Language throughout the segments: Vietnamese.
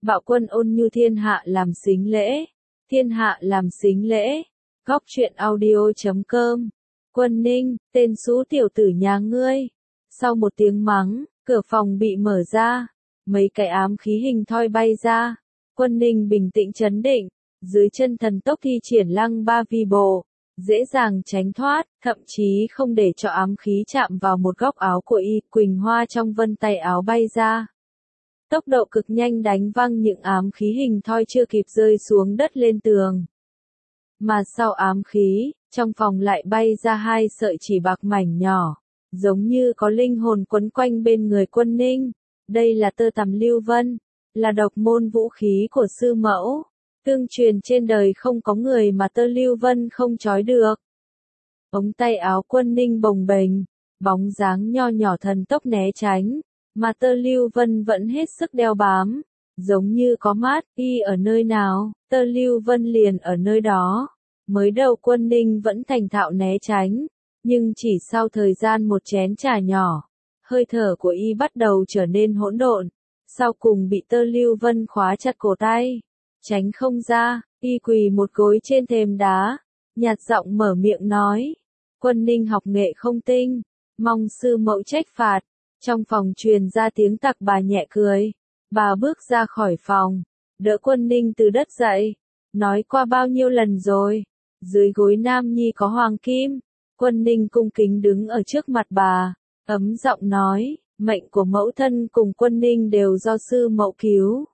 Bạo Quân ôn nhu thiên hạ làm xính lễ. Thiên hạ làm xính lễ. Góc truyện audio.com. Quân Ninh, tên xú tiểu tử nhà ngươi. Sau một tiếng mắng, cửa phòng bị mở ra. Mấy cái ám khí hình thoi bay ra. Quân Ninh bình tĩnh trấn định. Dưới chân thần tốc thi triển lăng ba vi bộ. Dễ dàng tránh thoát, thậm chí không để cho ám khí chạm vào một góc áo của y. Quỳnh hoa trong vân tay áo bay ra. Tốc độ cực nhanh đánh văng những ám khí hình thoi chưa kịp rơi xuống đất lên tường. Mà sau ám khí, trong phòng lại bay ra hai sợi chỉ bạc mảnh nhỏ, giống như có linh hồn quấn quanh bên người Quân Ninh. Đây là tơ tằm lưu vân, là độc môn vũ khí của sư mẫu. Tương truyền trên đời không có người mà tơ lưu vân không trói được. Ống tay áo Quân Ninh bồng bềnh, bóng dáng nho nhỏ thần tốc né tránh, mà tơ lưu vân vẫn hết sức đeo bám, giống như có mắt, y ở nơi nào, tơ lưu vân liền ở nơi đó. Mới đầu Quân Ninh vẫn thành thạo né tránh, nhưng chỉ sau thời gian một chén trà nhỏ, hơi thở của y bắt đầu trở nên hỗn độn, sau cùng bị tơ lưu vân khóa chặt cổ tay, tránh không ra, y quỳ một gối trên thềm đá, nhạt giọng mở miệng nói, Quân Ninh học nghệ không tinh, mong sư mẫu trách phạt. Trong phòng truyền ra tiếng Tặc Bà nhẹ cười, bà bước ra khỏi phòng, đỡ Quân Ninh từ đất dậy, nói qua bao nhiêu lần rồi, dưới gối nam nhi có hoàng kim. Quân Ninh cung kính đứng ở trước mặt bà, ấm giọng nói, mệnh của mẫu thân cùng Quân Ninh đều do sư mẫu cứu.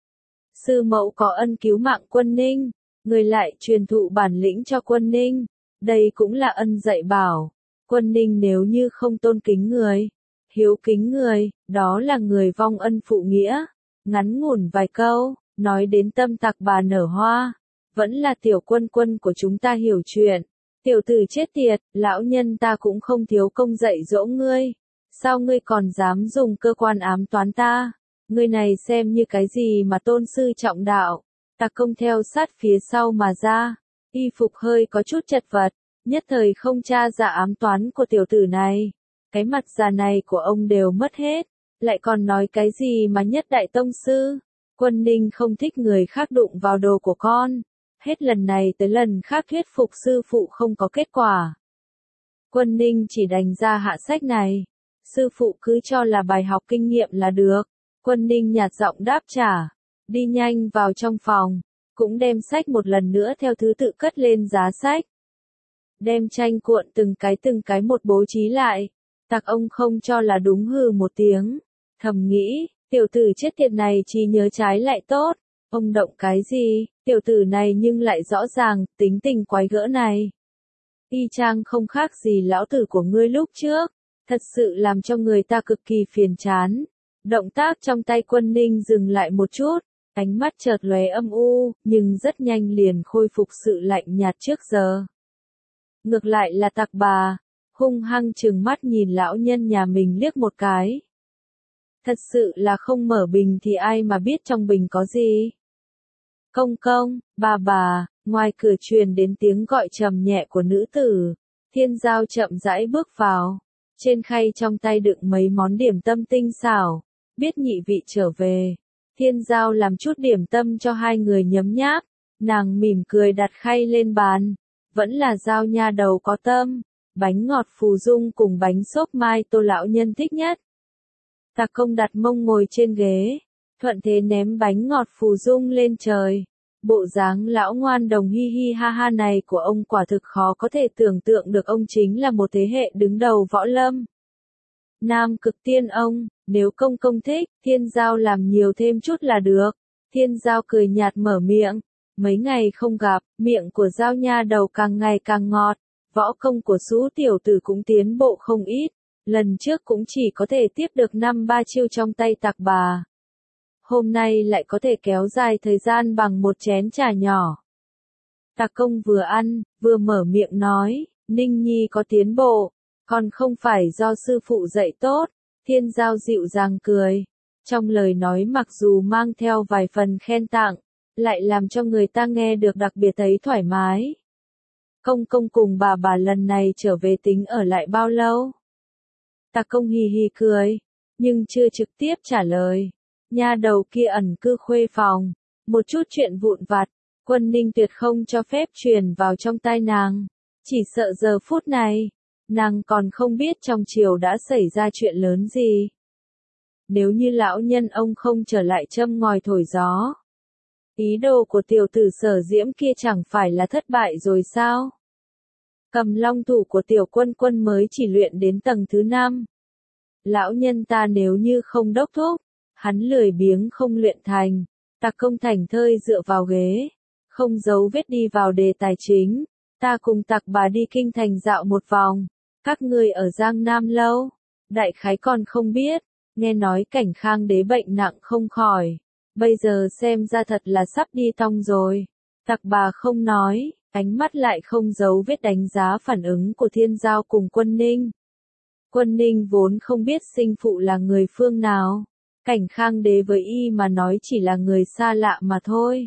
Sư mẫu có ân cứu mạng Quân Ninh, người lại truyền thụ bản lĩnh cho Quân Ninh, đây cũng là ân dạy bảo. Quân Ninh nếu như không tôn kính người, hiếu kính người, đó là người vong ân phụ nghĩa. Ngắn ngủn vài câu, nói đến tâm Tặc Bà nở hoa. Vẫn là tiểu Quân Quân của chúng ta hiểu chuyện. Tiểu tử chết tiệt, lão nhân ta cũng không thiếu công dạy dỗ ngươi. Sao ngươi còn dám dùng cơ quan ám toán ta? Ngươi này xem như cái gì mà tôn sư trọng đạo. Tặc Công theo sát phía sau mà ra. Y phục hơi có chút chật vật, nhất thời không tra ra ám toán của tiểu tử này. Cái mặt già này của ông đều mất hết, lại còn nói cái gì mà nhất đại tông sư. Quân Ninh không thích người khác đụng vào đồ của con. Hết lần này tới lần khác thuyết phục sư phụ không có kết quả. Quân Ninh chỉ đành ra hạ sách này. Sư phụ cứ cho là bài học kinh nghiệm là được. Quân Ninh nhạt giọng đáp trả. Đi nhanh vào trong phòng. Cũng đem sách một lần nữa theo thứ tự cất lên giá sách. Đem tranh cuộn từng cái một bố trí lại. Tặc ông không cho là đúng hừ một tiếng. Thầm nghĩ, tiểu tử chết tiệt này chỉ nhớ trái lại tốt. Ông động cái gì, tiểu tử này nhưng lại rõ ràng, tính tình quái gỡ này. Y chang không khác gì lão tử của ngươi lúc trước. Thật sự làm cho người ta cực kỳ phiền chán. Động tác trong tay Quân Ninh dừng lại một chút. Ánh mắt chợt lóe âm u, nhưng rất nhanh liền khôi phục sự lạnh nhạt trước giờ. Ngược lại là Tặc Bà, hung hăng trừng mắt nhìn lão nhân nhà mình liếc một cái. Thật sự là không mở bình thì ai mà biết trong bình có gì. Công công, bà, ngoài cửa truyền đến tiếng gọi trầm nhẹ của nữ tử. Thiên Giao chậm rãi bước vào. Trên khay trong tay đựng mấy món điểm tâm tinh xảo. Biết nhị vị trở về. Thiên Giao làm chút điểm tâm cho hai người nhấm nháp. Nàng mỉm cười đặt khay lên bàn. Vẫn là Giao nha đầu có tâm. Bánh ngọt phù dung cùng bánh xốp mai tô lão nhân thích nhất. Tặc Công đặt mông ngồi trên ghế. Thuận thế ném bánh ngọt phù dung lên trời. Bộ dáng lão ngoan đồng hi hi ha ha này của ông quả thực khó có thể tưởng tượng được ông chính là một thế hệ đứng đầu võ lâm. Nam Cực Tiên ông, nếu công công thích, Thiên Giao làm nhiều thêm chút là được. Thiên Giao cười nhạt mở miệng. Mấy ngày không gặp, miệng của Giao nha đầu càng ngày càng ngọt. Võ công của Sú tiểu tử cũng tiến bộ không ít. Lần trước cũng chỉ có thể tiếp được 5-3 chiêu trong tay Tặc Bà. Hôm nay lại có thể kéo dài thời gian bằng một chén trà nhỏ. Tặc Công vừa ăn, vừa mở miệng nói, Ninh Nhi có tiến bộ, còn không phải do sư phụ dạy tốt. Thiên Giao dịu dàng cười. Trong lời nói mặc dù mang theo vài phần khen tặng, lại làm cho người ta nghe được đặc biệt thấy thoải mái. Công công cùng bà lần này trở về tính ở lại bao lâu? Tặc Công hì hì cười, nhưng chưa trực tiếp trả lời. Nha đầu kia ẩn cư khuê phòng, một chút chuyện vụn vặt, Quân Ninh tuyệt không cho phép truyền vào trong tai nàng. Chỉ sợ giờ phút này, nàng còn không biết trong triều đã xảy ra chuyện lớn gì. Nếu như lão nhân ông không trở lại châm ngòi thổi gió, ý đồ của tiểu tử Sở Diễm kia chẳng phải là thất bại rồi sao? Cầm long thủ của tiểu quân quân mới chỉ luyện đến tầng thứ 5. Lão nhân ta nếu như không đốc thúc, hắn lười biếng không luyện thành, Tặc Công thảnh thơi dựa vào ghế, không giấu vết đi vào đề tài chính. Ta cùng Tặc bà đi kinh thành dạo một vòng, các ngươi ở Giang Nam lâu, đại khái còn không biết, nghe nói Cảnh Khang đế bệnh nặng không khỏi, bây giờ xem ra thật là sắp đi tong rồi. Tặc bà không nói, ánh mắt lại không giấu vết đánh giá phản ứng của Thiên Giao cùng Quân Ninh. Quân Ninh vốn không biết sinh phụ là người phương nào, Cảnh Khang đế với y mà nói chỉ là người xa lạ mà thôi.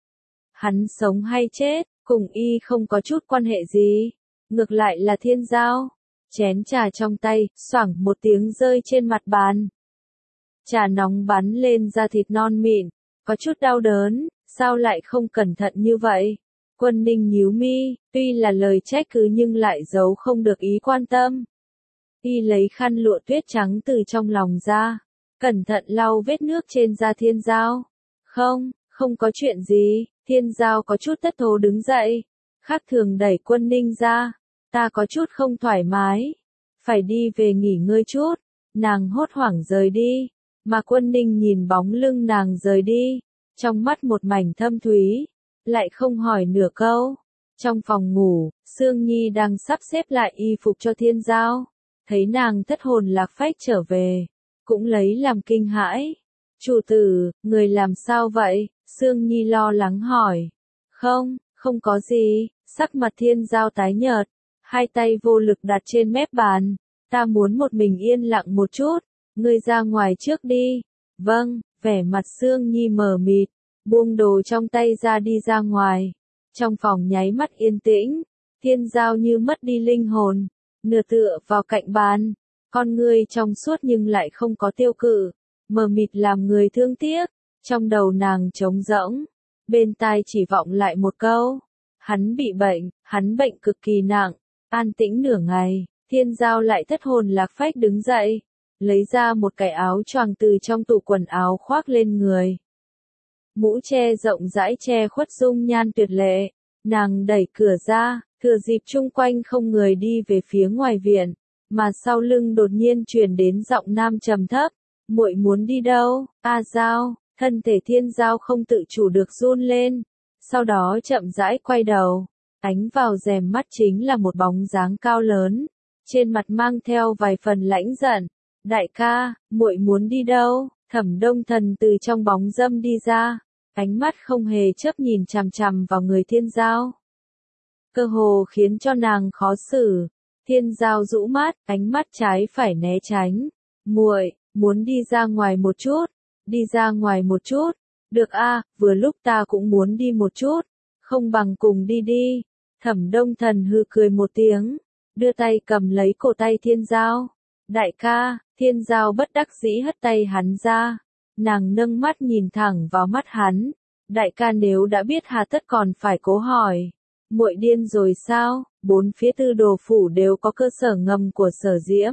Hắn sống hay chết, cùng y không có chút quan hệ gì, ngược lại là Thiên Giao. Chén trà trong tay, xoảng một tiếng rơi trên mặt bàn. Trà nóng bắn lên da thịt non mịn, có chút đau đớn, sao lại không cẩn thận như vậy? Quân Ninh nhíu mi, tuy là lời trách cứ nhưng lại giấu không được ý quan tâm. Y lấy khăn lụa tuyết trắng từ trong lòng ra, cẩn thận lau vết nước trên da Thiên Giao. Không có chuyện gì, Thiên Giao có chút thất thố đứng dậy, khác thường đẩy Quân Ninh ra. Ta có chút không thoải mái, phải đi về nghỉ ngơi chút. Nàng hốt hoảng rời đi, mà Quân Ninh nhìn bóng lưng nàng rời đi, trong mắt một mảnh thâm thúy, lại không hỏi nửa câu. Trong phòng ngủ, Sương Nhi đang sắp xếp lại y phục cho Thiên Giao, thấy nàng thất hồn lạc phách trở về, cũng lấy làm kinh hãi. Chủ tử, người làm sao vậy? Sương Nhi lo lắng hỏi. Không có gì, sắc mặt Thiên Giao tái nhợt, hai tay vô lực đặt trên mép bàn. Ta muốn một mình yên lặng một chút, ngươi ra ngoài trước đi. Vâng, vẻ mặt Sương Nhi mờ mịt, buông đồ trong tay ra đi ra ngoài. Trong phòng nháy mắt yên tĩnh, Thiên Giao như mất đi linh hồn, nửa tựa vào cạnh bàn, con ngươi trong suốt nhưng lại không có tiêu cự, mờ mịt làm người thương tiếc, trong đầu nàng trống rỗng, bên tai chỉ vọng lại một câu, hắn bị bệnh, hắn bệnh cực kỳ nặng. An tĩnh nửa ngày, Thiên Giao lại thất hồn lạc phách đứng dậy, lấy ra một cái áo choàng từ trong tủ quần áo khoác lên người. Mũ che rộng rãi che khuất dung nhan tuyệt lệ, nàng đẩy cửa ra, thừa dịp chung quanh không người đi về phía ngoài viện, mà sau lưng đột nhiên truyền đến giọng nam trầm thấp, muội muốn đi đâu? A Giao, thân thể Thiên Giao không tự chủ được run lên, sau đó chậm rãi quay đầu. Ánh vào rèm mắt chính là một bóng dáng cao lớn, trên mặt mang theo vài phần lãnh giận. Đại ca, muội muốn đi đâu? Thẩm Đông Thần từ trong bóng râm đi ra, ánh mắt không hề chớp nhìn chằm chằm vào người Thiên Giao. Cơ hồ khiến cho nàng khó xử. Thiên Giao rũ mắt, ánh mắt trái phải né tránh. Muội, muốn đi ra ngoài một chút. Đi ra ngoài một chút. Được a, vừa lúc ta cũng muốn đi một chút. Không bằng cùng đi đi. Thẩm Đông Thần hừ cười một tiếng, đưa tay cầm lấy cổ tay Thiên Giao. Đại ca, Thiên Giao bất đắc dĩ hất tay hắn ra. Nàng nâng mắt nhìn thẳng vào mắt hắn. Đại ca nếu đã biết hà tất còn phải cố hỏi. Muội điên rồi sao? Bốn phía Tư Đồ phủ đều có cơ sở ngầm của Sở Diễm.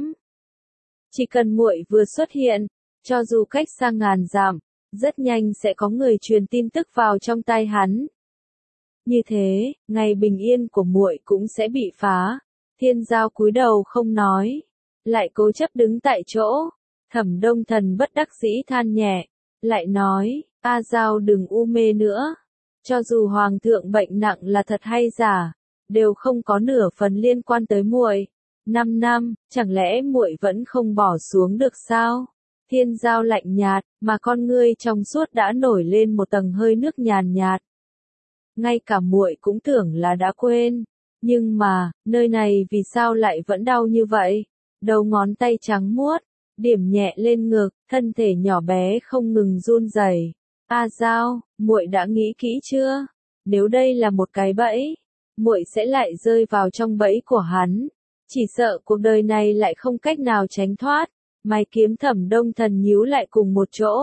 Chỉ cần muội vừa xuất hiện, cho dù cách xa ngàn dặm, rất nhanh sẽ có người truyền tin tức vào trong tai hắn. Như thế, ngày bình yên của muội cũng sẽ bị phá. Thiên Giao cúi đầu không nói, lại cố chấp đứng tại chỗ. Thẩm Đông Thần bất đắc dĩ than nhẹ, lại nói, A Giao đừng u mê nữa. Cho dù hoàng thượng bệnh nặng là thật hay giả, đều không có nửa phần liên quan tới muội. 5 năm, chẳng lẽ muội vẫn không bỏ xuống được sao? Thiên Giao lạnh nhạt, mà con ngươi trong suốt đã nổi lên một tầng hơi nước nhàn nhạt. Ngay cả muội cũng tưởng là đã quên, nhưng mà, nơi này vì sao lại vẫn đau như vậy? Đầu ngón tay trắng muốt, điểm nhẹ lên ngực, thân thể nhỏ bé không ngừng run rẩy. A Giao, muội đã nghĩ kỹ chưa? Nếu đây là một cái bẫy, muội sẽ lại rơi vào trong bẫy của hắn. Chỉ sợ cuộc đời này lại không cách nào tránh thoát. Mày kiếm Thẩm Đông Thần nhíu lại cùng một chỗ,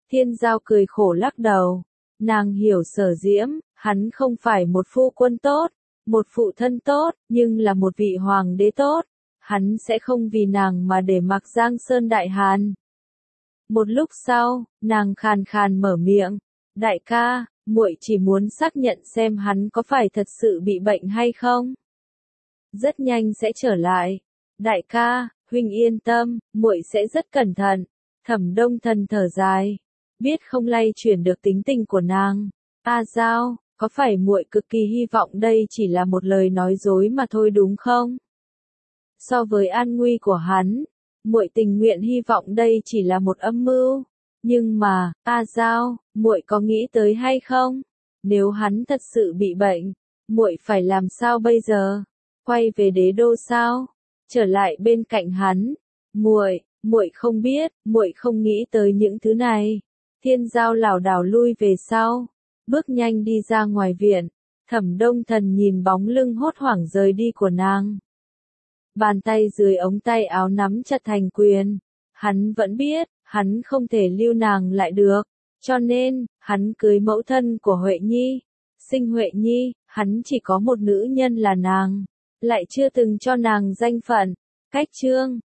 Thiên Giao cười khổ lắc đầu. Nàng hiểu Sở Diễm, hắn không phải một phu quân tốt, một phụ thân tốt, nhưng là một vị hoàng đế tốt. Hắn sẽ không vì nàng mà để mặc Giang Sơn Đại Hàn. Một lúc sau, nàng khàn khàn mở miệng. Đại ca, muội chỉ muốn xác nhận xem hắn có phải thật sự bị bệnh hay không. Rất nhanh sẽ trở lại. Đại ca, huynh yên tâm, muội sẽ rất cẩn thận. Thẩm Đông Thần thở dài, biết không lay chuyển được tính tình của nàng. A Giao, có phải muội cực kỳ hy vọng đây chỉ là một lời nói dối mà thôi đúng không? So với an nguy của hắn, muội tình nguyện hy vọng đây chỉ là một âm mưu. Nhưng mà, A Giao, muội có nghĩ tới hay không? Nếu hắn thật sự bị bệnh, muội phải làm sao bây giờ? Quay về đế đô sao? Trở lại bên cạnh hắn? Muội không biết, muội không nghĩ tới những thứ này. Thiên Giao lảo đảo lui về sau, bước nhanh đi ra ngoài viện. Thẩm Đông Thần nhìn bóng lưng hốt hoảng rời đi của nàng. Bàn tay dưới ống tay áo nắm chặt thành quyền. Hắn vẫn biết, hắn không thể lưu nàng lại được. Cho nên, hắn cưới mẫu thân của Huệ Nhi. Sinh Huệ Nhi, hắn chỉ có một nữ nhân là nàng. Lại chưa từng cho nàng danh phận. Cách chương